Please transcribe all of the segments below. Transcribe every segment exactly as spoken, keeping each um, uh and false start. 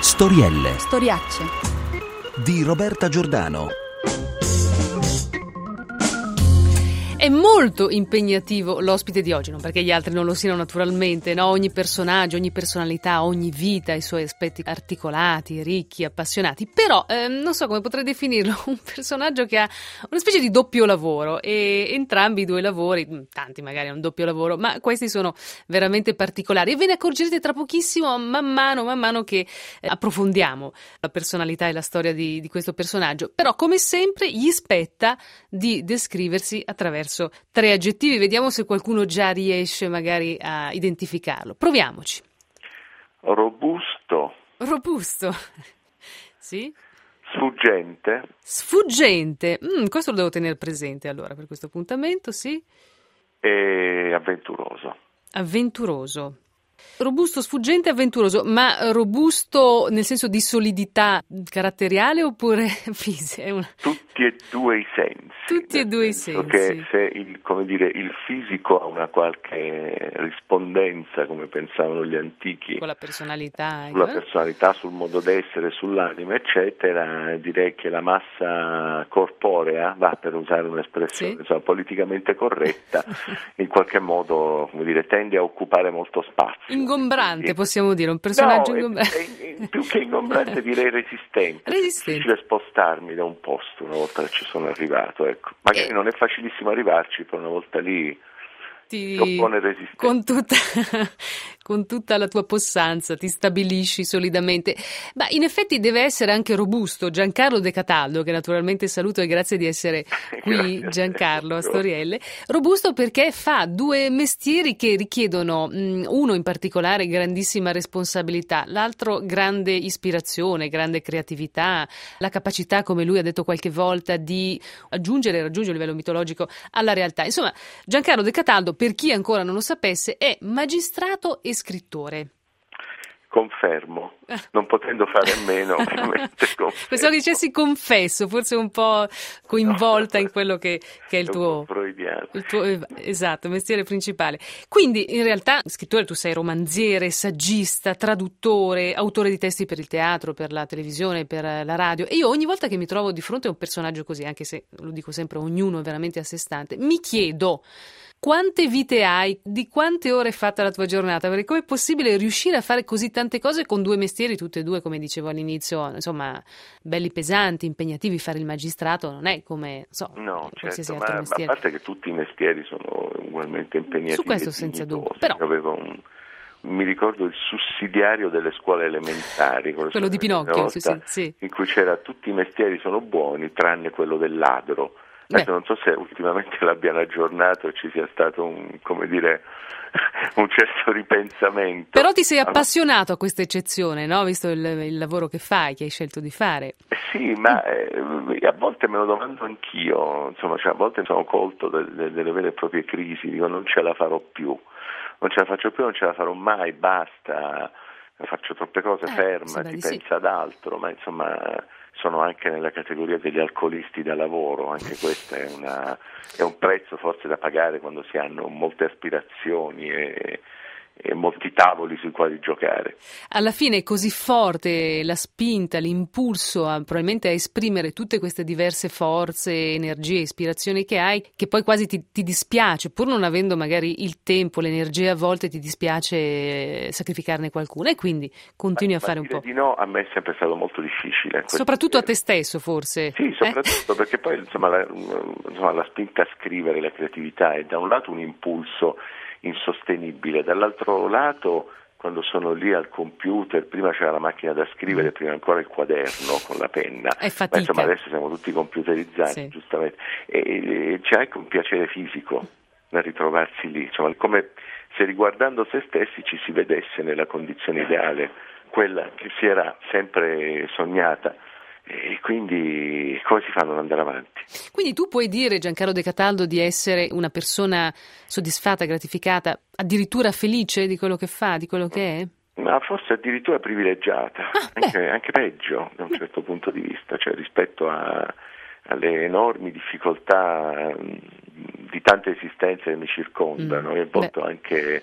Storielle Storiacce di Roberta Giordano. È molto impegnativo l'ospite di oggi, non perché gli altri non lo siano naturalmente, no? Ogni personaggio, ogni personalità, ogni vita ha i suoi aspetti articolati, ricchi, appassionati, però ehm, non so come potrei definirlo, un personaggio che ha una specie di doppio lavoro e entrambi i due lavori, tanti magari hanno un doppio lavoro, ma questi sono veramente particolari e ve ne accorgerete tra pochissimo man mano, man mano che eh, approfondiamo la personalità e la storia di, di questo personaggio, però come sempre gli spetta di descriversi attraverso tre aggettivi. Vediamo se qualcuno già riesce magari a identificarlo. Proviamoci. Robusto. Robusto. Sì? Sfuggente. Sfuggente. Mm, questo lo devo tenere presente allora per questo appuntamento, sì. E avventuroso. Avventuroso. Robusto, sfuggente, avventuroso, ma robusto nel senso di solidità caratteriale oppure fisica? Una... Tutti e due i sensi. Tutti e due i sensi. Perché se il, come dire, il fisico ha una qualche rispondenza, come pensavano gli antichi, con la personalità, sulla eh? personalità, sul modo d'essere, sull'anima, eccetera, direi che la massa corporea, va per usare un'espressione sì? insomma, politicamente corretta, in qualche modo, come dire, tende a occupare molto spazio. Ingombrante, Quindi, possiamo dire, un personaggio no, ingombrante. È, è, più che ingombrante direi resistente. Resistente. È difficile spostarmi da un posto una volta che ci sono arrivato, ecco. Magari eh. non è facilissimo arrivarci, però una volta lì ti oppone resistenza. Con tutta, con tutta la tua possanza ti stabilisci solidamente. Ma in effetti deve essere anche robusto Giancarlo De Cataldo, che naturalmente saluto e grazie di essere qui Giancarlo a Storielle. Robusto perché fa due mestieri che richiedono mh, uno in particolare grandissima responsabilità, l'altro grande ispirazione, grande creatività, la capacità, come lui ha detto qualche volta, di aggiungere e raggiungere il livello mitologico alla realtà. Insomma, Giancarlo De Cataldo, per chi ancora non lo sapesse, è magistrato e scrittore. Confermo, non potendo fare a meno, ovviamente confermo. Pensavo che dicessi confesso, forse un po' coinvolta no, in quello che, che è il tuo, il tuo esatto, mestiere principale. Quindi in realtà, scrittore, tu sei romanziere, saggista, traduttore, autore di testi per il teatro, per la televisione, per la radio, e io ogni volta che mi trovo di fronte a un personaggio così, anche se lo dico sempre, ognuno è veramente a sé stante, mi chiedo: quante vite hai? Di quante ore è fatta la tua giornata? Perché com'è possibile riuscire a fare così tante cose con due mestieri, tutte e due, come dicevo all'inizio, insomma, belli pesanti, impegnativi? Fare il magistrato non è come, so, no, qualsiasi certo, altro ma mestiere. A parte che tutti i mestieri sono ugualmente impegnativi. Su questo senza dubbio. Però avevo un, mi ricordo il sussidiario delle scuole elementari, quello di Pinocchio, sì, sì, sì. in cui c'era tutti i mestieri sono buoni, tranne quello del ladro. Adesso non so se ultimamente l'abbiano aggiornato e ci sia stato un, come dire, un certo ripensamento. Però ti sei appassionato a questa eccezione, no? Visto il, il lavoro che fai, che hai scelto di fare. Sì, ma eh, a volte me lo domando anch'io, insomma, cioè, a volte sono colto de, de, delle vere e proprie crisi, dico non ce la farò più, non ce la faccio più, non ce la farò mai, basta, faccio troppe cose, eh, fermati, pensa sì. ad altro, ma insomma... sono anche nella categoria degli alcolisti da lavoro, anche questo è, una, è un prezzo forse da pagare quando si hanno molte aspirazioni e, e molti tavoli sui quali giocare. Alla fine è così forte la spinta, l'impulso a, probabilmente a esprimere tutte queste diverse forze, energie, ispirazioni che hai, che poi quasi ti, ti dispiace, pur non avendo magari il tempo, l'energia, a volte ti dispiace sacrificarne qualcuna e quindi continui ma, a fare ma un po'. Di no, a me è sempre stato molto difficile. Soprattutto a te stesso forse. Sì, soprattutto eh? perché poi insomma la, insomma la spinta a scrivere, la creatività è da un lato un impulso insostenibile, dall'altro lato quando sono lì al computer, prima c'era la macchina da scrivere, prima ancora il quaderno con la penna, è fatica. Ma insomma adesso siamo tutti computerizzati, sì. giustamente, e, e c'è anche un piacere fisico nel ritrovarsi lì, insomma come se riguardando se stessi ci si vedesse nella condizione ideale, quella che si era sempre sognata. E quindi come si fa a non andare avanti? Quindi tu puoi dire, Giancarlo De Cataldo, di essere una persona soddisfatta, gratificata, addirittura felice di quello che fa, di quello che è? Ma forse addirittura privilegiata, ah, anche, anche peggio da un certo punto di vista, cioè rispetto a, alle enormi difficoltà di tante esistenze che mi circondano, mm, e a volte anche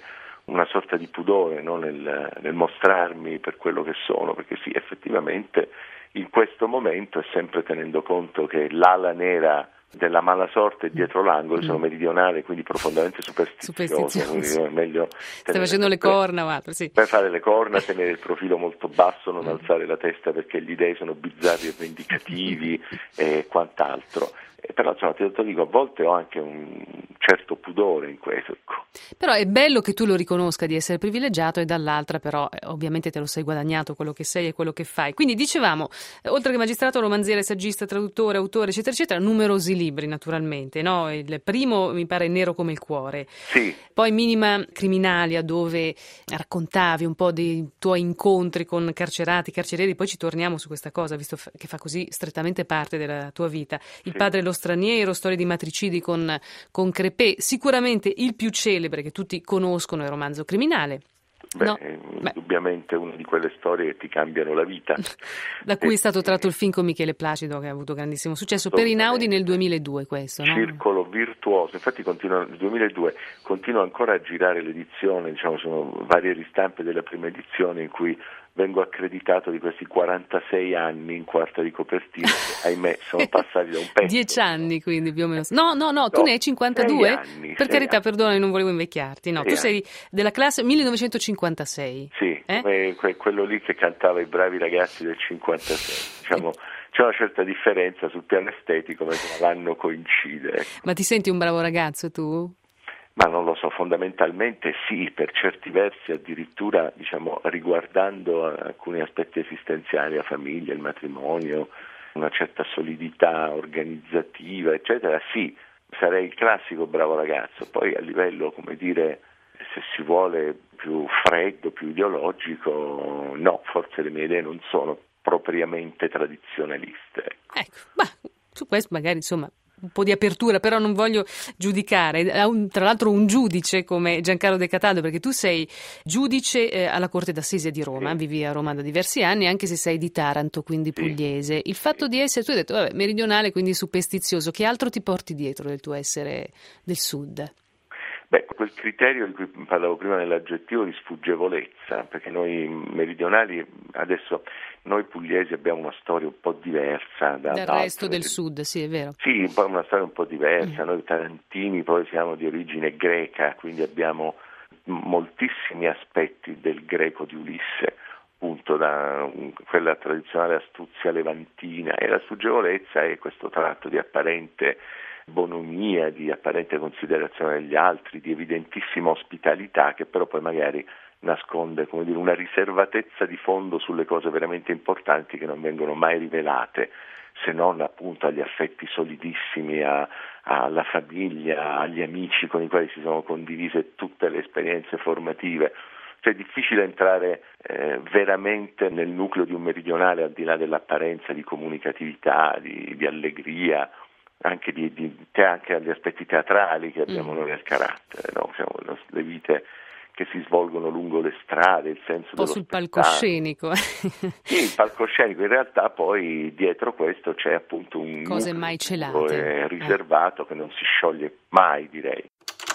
una sorta di pudore, no? nel, nel mostrarmi per quello che sono, perché sì, effettivamente in questo momento, e sempre tenendo conto che l'ala nera della mala sorte dietro l'angolo, sono meridionale, quindi profondamente superstizioso, quindi è meglio stai facendo le corna o altro, sì. Per fare le corna, tenere il profilo molto basso, non alzare la testa perché gli dei sono bizzarri e vendicativi e quant'altro. E però insomma ti dico, a volte ho anche un certo pudore in questo, ecco. Però è bello che tu lo riconosca di essere privilegiato, e dall'altra però eh, ovviamente te lo sei guadagnato quello che sei e quello che fai. Quindi dicevamo, eh, oltre che magistrato, romanziere, saggista, traduttore, autore, eccetera eccetera, numerosi libri naturalmente, no? Il primo mi pare Nero come il cuore, sì. Poi Minima Criminalia, dove raccontavi un po' dei tuoi incontri con carcerati, carcerieri. Poi ci torniamo su questa cosa, visto che fa così strettamente parte della tua vita. Il sì. padre e lo straniero, storie di matricidi con, con Crepè. Sicuramente il più celebre che tutti conoscono è il Romanzo Criminale. Beh, no? indubbiamente una di quelle storie che ti cambiano la vita. Da cui è stato tratto il film con Michele Placido, che ha avuto grandissimo successo, per Einaudi nel duemiladue questo, no? Circolo virtuoso, infatti continua, nel duemiladue continua ancora a girare l'edizione, diciamo sono varie ristampe della prima edizione in cui vengo accreditato di questi quarantasei anni in quarta di copertina, che, ahimè, sono passati da un pezzo. Dieci anni quindi più o meno. No, no, no, tu no, ne hai cinquantadue? Anni, per carità, anni. Perdona, non volevo invecchiarti. No, sei tu sei anni. Della classe millenovecentocinquantasei. Sì, eh? come que- quello lì che cantava I bravi ragazzi del cinquantasei. Diciamo, c'è una certa differenza sul piano estetico, ma l'anno coincide. Ecco. Ma ti senti un bravo ragazzo tu? Ma non lo so, fondamentalmente sì, per certi versi addirittura, diciamo, riguardando alcuni aspetti esistenziali, la famiglia, il matrimonio, una certa solidità organizzativa, eccetera, sì, sarei il classico bravo ragazzo. Poi a livello, come dire, se si vuole più freddo, più ideologico, no, forse le mie idee non sono propriamente tradizionaliste. Ecco, ecco ma su questo magari, insomma, un po' di apertura, però non voglio giudicare. Tra l'altro un giudice come Giancarlo De Cataldo, perché tu sei giudice eh, alla Corte d'Assise di Roma, sì. Vivi a Roma da diversi anni, anche se sei di Taranto, quindi sì. Pugliese. Il fatto di essere, tu hai detto, vabbè, meridionale, quindi superstizioso, che altro ti porti dietro del tuo essere del sud? Beh, quel criterio di cui parlavo prima nell'aggettivo di sfuggevolezza, perché noi meridionali, adesso noi pugliesi abbiamo una storia un po' diversa da, dal da resto altre. del sud, sì, è vero. Sì, un po' una storia un po' diversa, mm. Noi tarantini poi siamo di origine greca, quindi abbiamo moltissimi aspetti del greco di Ulisse, appunto da quella tradizionale astuzia levantina, e la sfuggevolezza è questo tratto di apparente bonomia, di apparente considerazione degli altri, di evidentissima ospitalità, che però poi magari nasconde, come dire, una riservatezza di fondo sulle cose veramente importanti che non vengono mai rivelate, se non appunto agli affetti solidissimi, a, alla famiglia, agli amici con i quali si sono condivise tutte le esperienze formative. Cioè è difficile entrare eh, veramente nel nucleo di un meridionale, al di là dell'apparenza di comunicatività, di, di allegria, anche di, di anche agli aspetti teatrali che abbiamo mm. noi nel carattere, no? Siamo le vite che si svolgono lungo le strade, il senso un po' dello sul spettacolo. Palcoscenico. Sì, il palcoscenico, in realtà poi dietro questo c'è appunto un cose mai celate, riservato eh. che non si scioglie mai, direi.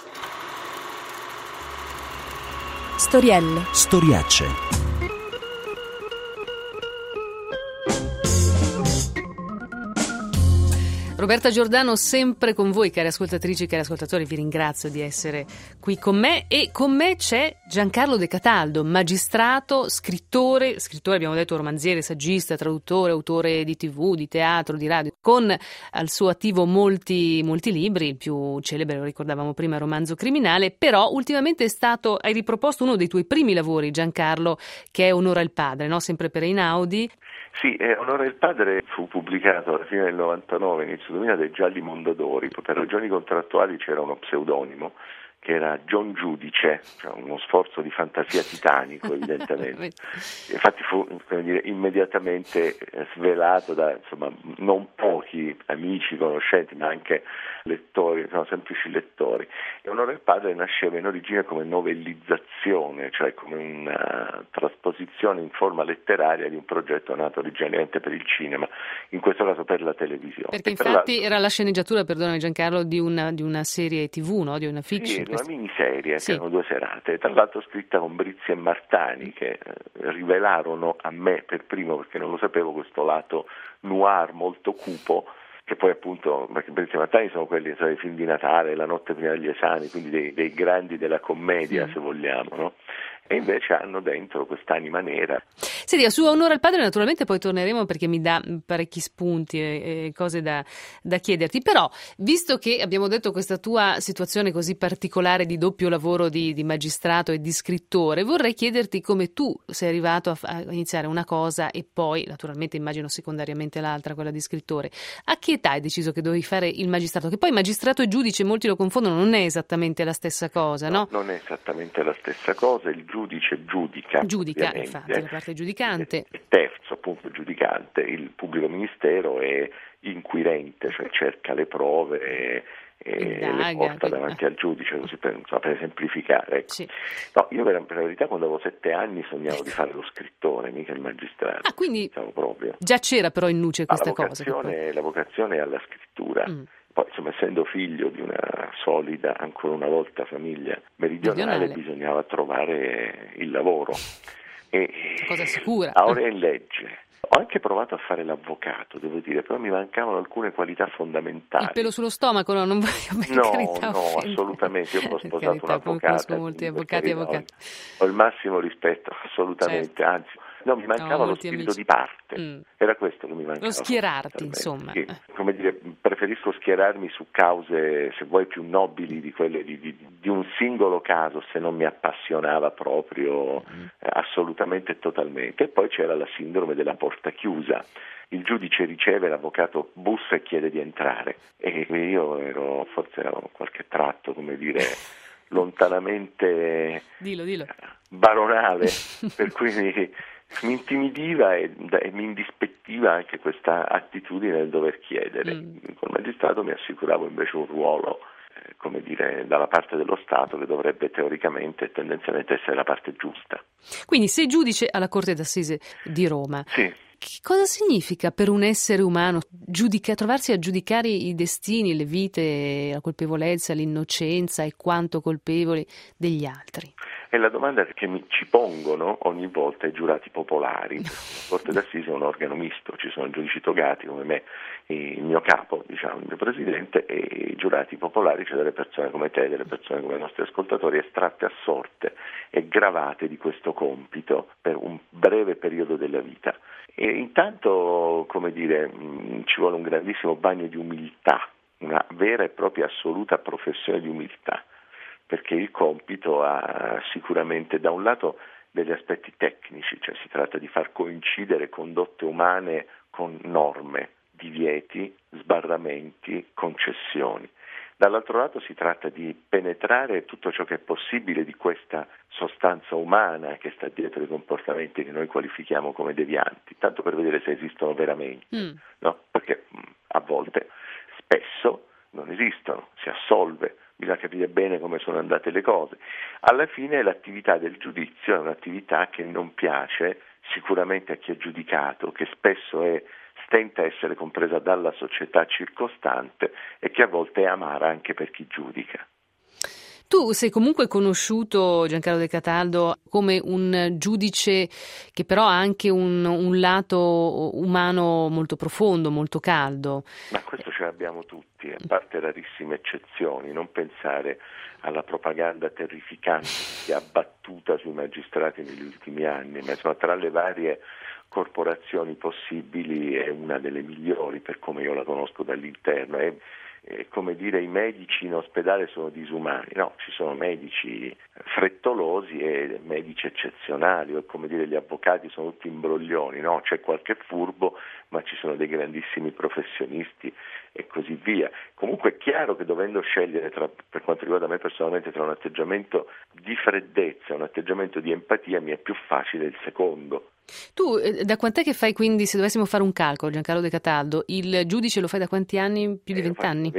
Storielle. Storiacce. Roberta Giordano, sempre con voi, cari ascoltatrici e cari ascoltatori, vi ringrazio di essere qui con me, e con me c'è Giancarlo De Cataldo, magistrato, scrittore, scrittore abbiamo detto romanziere, saggista, traduttore, autore di tivù, di teatro, di radio, con al suo attivo molti, molti libri, il più celebre, lo ricordavamo prima, Romanzo Criminale, però ultimamente è stato, hai riproposto uno dei tuoi primi lavori, Giancarlo, che è Onora il padre, no? Sempre per Einaudi. Sì, eh, Onora il padre fu pubblicato alla fine del novantanove, inizio duemila, dai Gialli Mondadori. Per ragioni contrattuali c'era uno pseudonimo che era John Giudice, cioè uno sforzo di fantasia titanico evidentemente. Infatti fu, come dire, immediatamente svelato da insomma non pochi amici, conoscenti, ma anche lettori, no, semplici lettori. E Onora il padre nasceva in origine come novellizzazione, cioè come una trasposizione in forma letteraria di un progetto nato originariamente per il cinema, in questo caso per la televisione. Perché infatti era la sceneggiatura, perdonami Giancarlo, di una, di una serie tivù, no? Di una fiction. Sì, questo... una miniserie, sì. che erano due serate, tra l'altro scritta con Brizzi e Martani, che eh, rivelarono a me per primo, perché non lo sapevo, questo lato noir molto cupo, che poi appunto, perché Brizzi e Martani sono quelli, sai, i film di Natale, La notte prima degli esami, quindi dei, dei grandi della commedia, sì. se vogliamo, no? E invece hanno dentro quest'anima nera. Senti, a suo onore al padre naturalmente poi torneremo, perché mi dà parecchi spunti e, e cose da, da chiederti, però visto che abbiamo detto questa tua situazione così particolare di doppio lavoro di, di magistrato e di scrittore, vorrei chiederti come tu sei arrivato a, a iniziare una cosa e poi naturalmente immagino secondariamente l'altra, quella di scrittore. A che età hai deciso che dovevi fare il magistrato? Che poi magistrato e giudice molti lo confondono, non è esattamente la stessa cosa, no? No, non è esattamente la stessa cosa, il giudice giudica. Giudica, infatti, la parte giudicante. Il terzo, appunto, giudicante, il pubblico ministero è inquirente, cioè cerca le prove e, e le porta davanti al giudice, così per, insomma, per semplificare. Ecco. Sì. No, io per, per la verità quando avevo sette anni sognavo di fare lo scrittore, mica il magistrato. Ah, quindi proprio. Già c'era però in nuce questa la vocazione, cosa. Poi... La vocazione è alla scrittura. Mm. Poi, insomma, essendo figlio di una solida, ancora una volta, famiglia meridionale, meridionale. bisognava trovare il lavoro. E, cosa sicura. Laurea in legge. Ho anche provato a fare l'avvocato, devo dire, però mi mancavano alcune qualità fondamentali. Il pelo sullo stomaco, no? Non voglio per no, carità no, offendere. assolutamente. Io ho sposato carità, un avvocato. Conosco molti avvocati e avvocati. Ho, ho il massimo rispetto, assolutamente. Certo. Anzi, no, mi mancava no, lo spirito amici. di parte. Mm. Era questo che mi mancava. Lo schierarti, insomma. Sì. Come dire, preferisco schierarmi su cause, se vuoi, più nobili di quelle di, di, di un singolo caso, se non mi appassionava proprio mm. eh, assolutamente e totalmente. E poi c'era la sindrome della porta chiusa. Il giudice riceve, l'avvocato bussa e chiede di entrare. E io ero, forse ero qualche tratto, come dire, lontanamente dillo, dillo. baronale, per cui mi, mi intimidiva e, e mi indispettiva anche questa attitudine del dover chiedere. Mm. Col magistrato mi assicuravo invece un ruolo, eh, come dire, dalla parte dello Stato, che dovrebbe teoricamente e tendenzialmente essere la parte giusta. Quindi sei giudice alla Corte d'Assise di Roma. Sì. Che cosa significa per un essere umano giudica, trovarsi a giudicare i destini, le vite, la colpevolezza, l'innocenza e quanto colpevoli degli altri? È la domanda che mi, ci pongono ogni volta i giurati popolari. La Corte d'Assise è un organo misto, ci sono giudici togati come me, il mio capo, diciamo, il mio presidente, e i giurati popolari, cioè delle persone come te, delle persone come i nostri ascoltatori, estratte a sorte e gravate di questo compito per un breve periodo della vita. E intanto, come dire, mh, ci vuole un grandissimo bagno di umiltà, una vera e propria assoluta professione di umiltà, perché il compito ha sicuramente da un lato degli aspetti tecnici, cioè si tratta di far coincidere condotte umane con norme, divieti, sbarramenti, concessioni. Dall'altro lato si tratta di penetrare tutto ciò che è possibile di questa sostanza umana che sta dietro i comportamenti che noi qualifichiamo come devianti, tanto per vedere se esistono veramente, mm. no? Perché mh, a volte, spesso, non esistono, si assolve, bisogna capire bene come sono andate le cose. Alla fine l'attività del giudizio è un'attività che non piace sicuramente a chi è giudicato, che spesso è tenta a essere compresa dalla società circostante e che a volte è amara anche per chi giudica. Tu sei comunque conosciuto, Giancarlo De Cataldo, come un giudice che però ha anche un, un lato umano molto profondo, molto caldo. Ma questo ce l'abbiamo tutti, a parte rarissime eccezioni. Non pensare alla propaganda terrificante che ha battuta sui magistrati negli ultimi anni, ma insomma, tra le varie corporazioni possibili è una delle migliori per come io la conosco dall'interno. È, è come dire, i medici in ospedale sono disumani, no, ci sono medici frettolosi e medici eccezionali, o come dire gli avvocati sono tutti imbroglioni, no, c'è qualche furbo ma ci sono dei grandissimi professionisti e così via. Comunque è chiaro che dovendo scegliere tra, per quanto riguarda me personalmente, tra un atteggiamento di freddezza e un atteggiamento di empatia, mi è più facile il secondo. Tu eh, da quant'è che fai, quindi, se dovessimo fare un calcolo, Giancarlo De Cataldo, il giudice lo fai da quanti anni? Più di eh, vent'anni?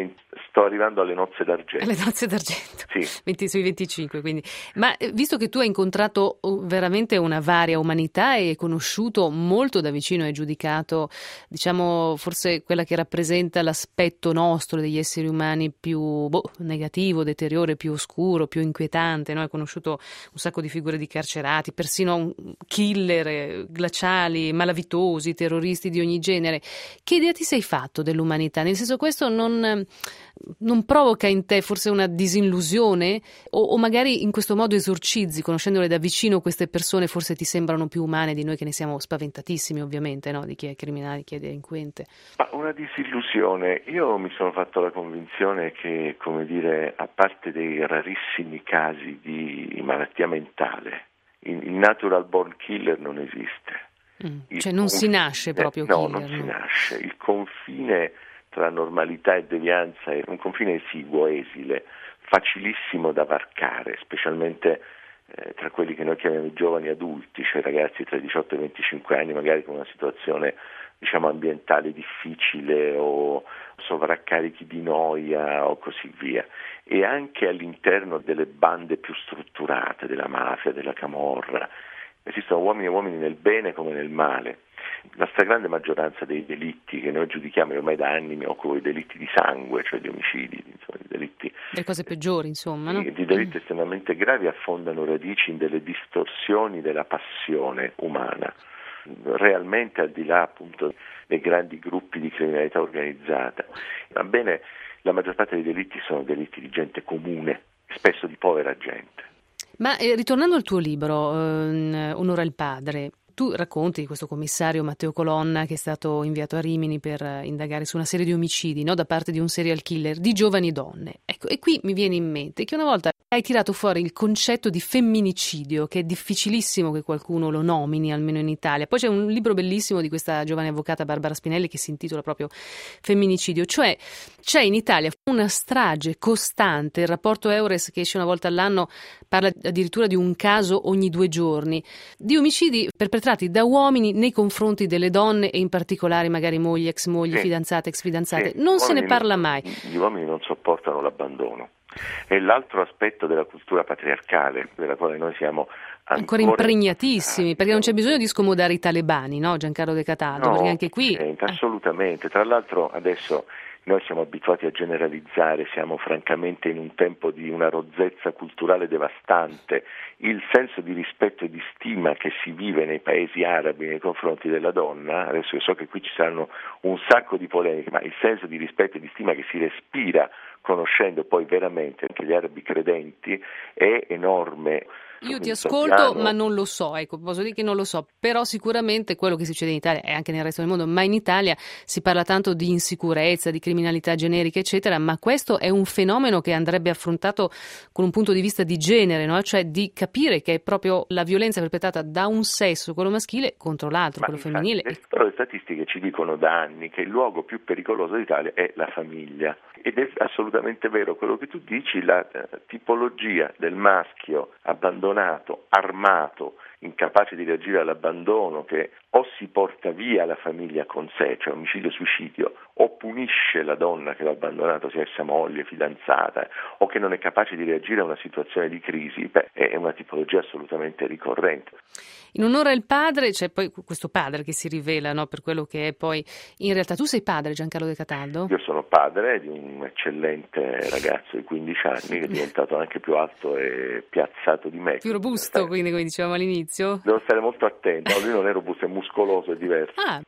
Sto arrivando alle nozze d'argento. Alle nozze d'argento, sì. venti sui venticinque, quindi. Ma visto che tu hai incontrato veramente una varia umanità e hai conosciuto molto da vicino e hai giudicato, diciamo, forse quella che rappresenta l'aspetto nostro degli esseri umani più boh, negativo, deteriore, più oscuro, più inquietante, no? Hai conosciuto un sacco di figure di carcerati, persino killer, glaciali, malavitosi, terroristi di ogni genere. Che idea ti sei fatto dell'umanità? Nel senso, questo non... non provoca in te forse una disillusione o, o magari in questo modo esorcizzi, conoscendole da vicino queste persone forse ti sembrano più umane di noi che ne siamo spaventatissimi ovviamente, no? Di chi è criminale, chi è delinquente. Ma una disillusione, io mi sono fatto la convinzione che, come dire, a parte dei rarissimi casi di malattia mentale, il natural born killer non esiste. Mm, cioè non conf... si nasce proprio no, killer. Non no, si nasce. Il confine tra normalità e devianza è un confine esiguo, esile, facilissimo da varcare, specialmente eh, tra quelli che noi chiamiamo i giovani adulti, cioè ragazzi tra i diciotto e i venticinque anni, magari con una situazione diciamo ambientale difficile o sovraccarichi di noia o così via, e anche all'interno delle bande più strutturate, della mafia, della camorra. Esistono uomini e uomini nel bene come nel male. La stragrande maggioranza dei delitti che noi giudichiamo, ormai da anni mi occupo di delitti di sangue, cioè di omicidi, insomma, di delitti, le cose peggiori, insomma, no? di, di delitti mm. estremamente gravi, affondano radici in delle distorsioni della passione umana, realmente al di là appunto dei grandi gruppi di criminalità organizzata. Va bene, la maggior parte dei delitti sono delitti di gente comune, spesso di povera gente. Ma eh, ritornando al tuo libro, eh, Onora il padre, tu racconti di questo commissario Matteo Colonna che è stato inviato a Rimini per indagare su una serie di omicidi, no, da parte di un serial killer di giovani donne. Ecco, e qui mi viene in mente che una volta hai tirato fuori il concetto di femminicidio, che è difficilissimo che qualcuno lo nomini, almeno in Italia. Poi c'è un libro bellissimo di questa giovane avvocata Barbara Spinelli che si intitola proprio Femminicidio, cioè c'è in Italia una strage costante. Il rapporto Eures, che esce una volta all'anno, parla addirittura di un caso ogni due giorni, di omicidi perpetrati da uomini nei confronti delle donne e in particolare magari mogli, ex mogli, sì. fidanzate, ex fidanzate. Sì. Non se ne parla non, mai. Gli uomini non sopportano l'abbandono. È l'altro aspetto della cultura patriarcale, della quale noi siamo ancora, ancora impregnatissimi, perché non c'è bisogno di scomodare i talebani, no? Giancarlo De Cataldo, no, perché anche qui... assolutamente. Tra l'altro adesso noi siamo abituati a generalizzare, siamo francamente in un tempo di una rozzezza culturale devastante. Il senso di rispetto e di stima che si vive nei paesi arabi nei confronti della donna, adesso io so che qui ci saranno un sacco di polemiche, ma il senso di rispetto e di stima che si respira conoscendo poi veramente anche gli arabi credenti è enorme. Io ti ascolto, ma non lo so, ecco, posso dire che non lo so, però sicuramente quello che succede in Italia e anche nel resto del mondo, ma in Italia si parla tanto di insicurezza, di criminalità generica, eccetera, ma questo è un fenomeno che andrebbe affrontato con un punto di vista di genere, no? Cioè di capire che è proprio la violenza perpetrata da un sesso, quello maschile, contro l'altro, ma quello infatti, femminile. Le, però le statistiche ci dicono da anni che il luogo più pericoloso d'Italia è la famiglia. Ed è assolutamente vero quello che tu dici, la eh, tipologia del maschio abbandonato, armato, incapace di reagire all'abbandono, che o si porta via la famiglia con sé, cioè omicidio-suicidio, o punisce la donna che l'ha abbandonato, sia essa moglie, fidanzata, o che non è capace di reagire a una situazione di crisi, beh, è una tipologia assolutamente ricorrente. In onore al padre c'è poi questo padre che si rivela, no, per quello che è poi in realtà. Tu sei padre, Giancarlo De Cataldo? Io sono padre di un eccellente ragazzo di quindici anni che è diventato anche più alto e piazzato di me. Più robusto, quindi, come dicevamo all'inizio? Devo stare molto attento, lui non è robusto, è muscoloso, è diverso. Ah.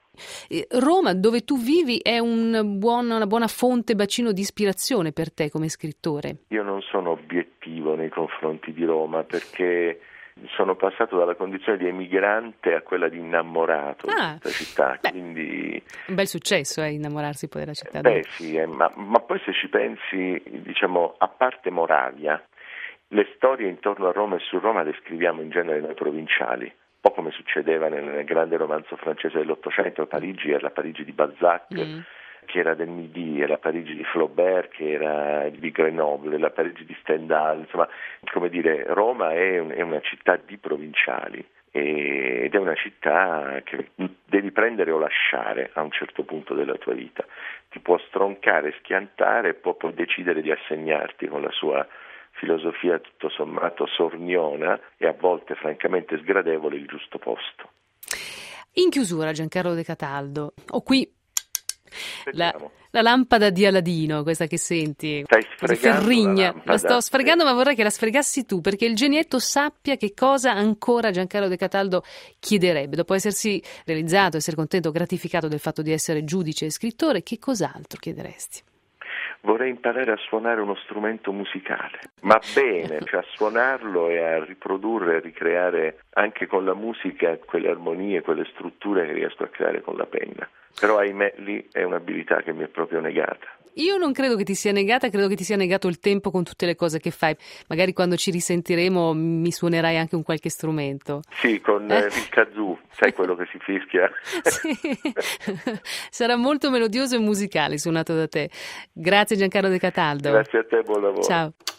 Roma, dove tu vivi, è un buon, una buona fonte, bacino di ispirazione per te come scrittore? Io non sono obiettivo nei confronti di Roma perché sono passato dalla condizione di emigrante a quella di innamorato ah, di questa città, beh, quindi un bel successo è eh, innamorarsi poi della città. Beh sì, eh, ma, ma poi se ci pensi, diciamo, a parte Moravia, le storie intorno a Roma e su Roma le scriviamo in genere noi provinciali, un po' come succedeva nel, nel grande romanzo francese dell'Ottocento. Parigi era la Parigi di Balzac, mm. che era del Midi, e la Parigi di Flaubert, che era di Grenoble, la Parigi di Stendhal. Insomma, come dire, Roma è, un, è una città di provinciali ed è una città che devi prendere o lasciare a un certo punto della tua vita. Ti può stroncare, schiantare e poi puoi decidere di assegnarti con la sua filosofia tutto sommato sorniona e a volte francamente sgradevole il giusto posto. In chiusura, Giancarlo De Cataldo, ho qui la, la lampada di Aladino, questa che senti, stai sfregando ferrigna, la, la sto sfregando, ma vorrei che la sfregassi tu, perché il genietto sappia che cosa ancora Giancarlo De Cataldo chiederebbe, dopo essersi realizzato, essere contento, gratificato del fatto di essere giudice e scrittore, che cos'altro chiederesti? Vorrei imparare a suonare uno strumento musicale, ma bene, cioè a suonarlo e a riprodurre, a ricreare anche con la musica quelle armonie, quelle strutture che riesco a creare con la penna. Però ahimè lì è un'abilità che mi è proprio negata. Io non credo che ti sia negata, credo che ti sia negato il tempo con tutte le cose che fai. Magari quando ci risentiremo mi suonerai anche un qualche strumento. Sì, con eh? il kazoo, sai quello che si fischia? Sì. Sarà molto melodioso e musicale suonato da te. Grazie Giancarlo De Cataldo. Grazie a te, buon lavoro. Ciao.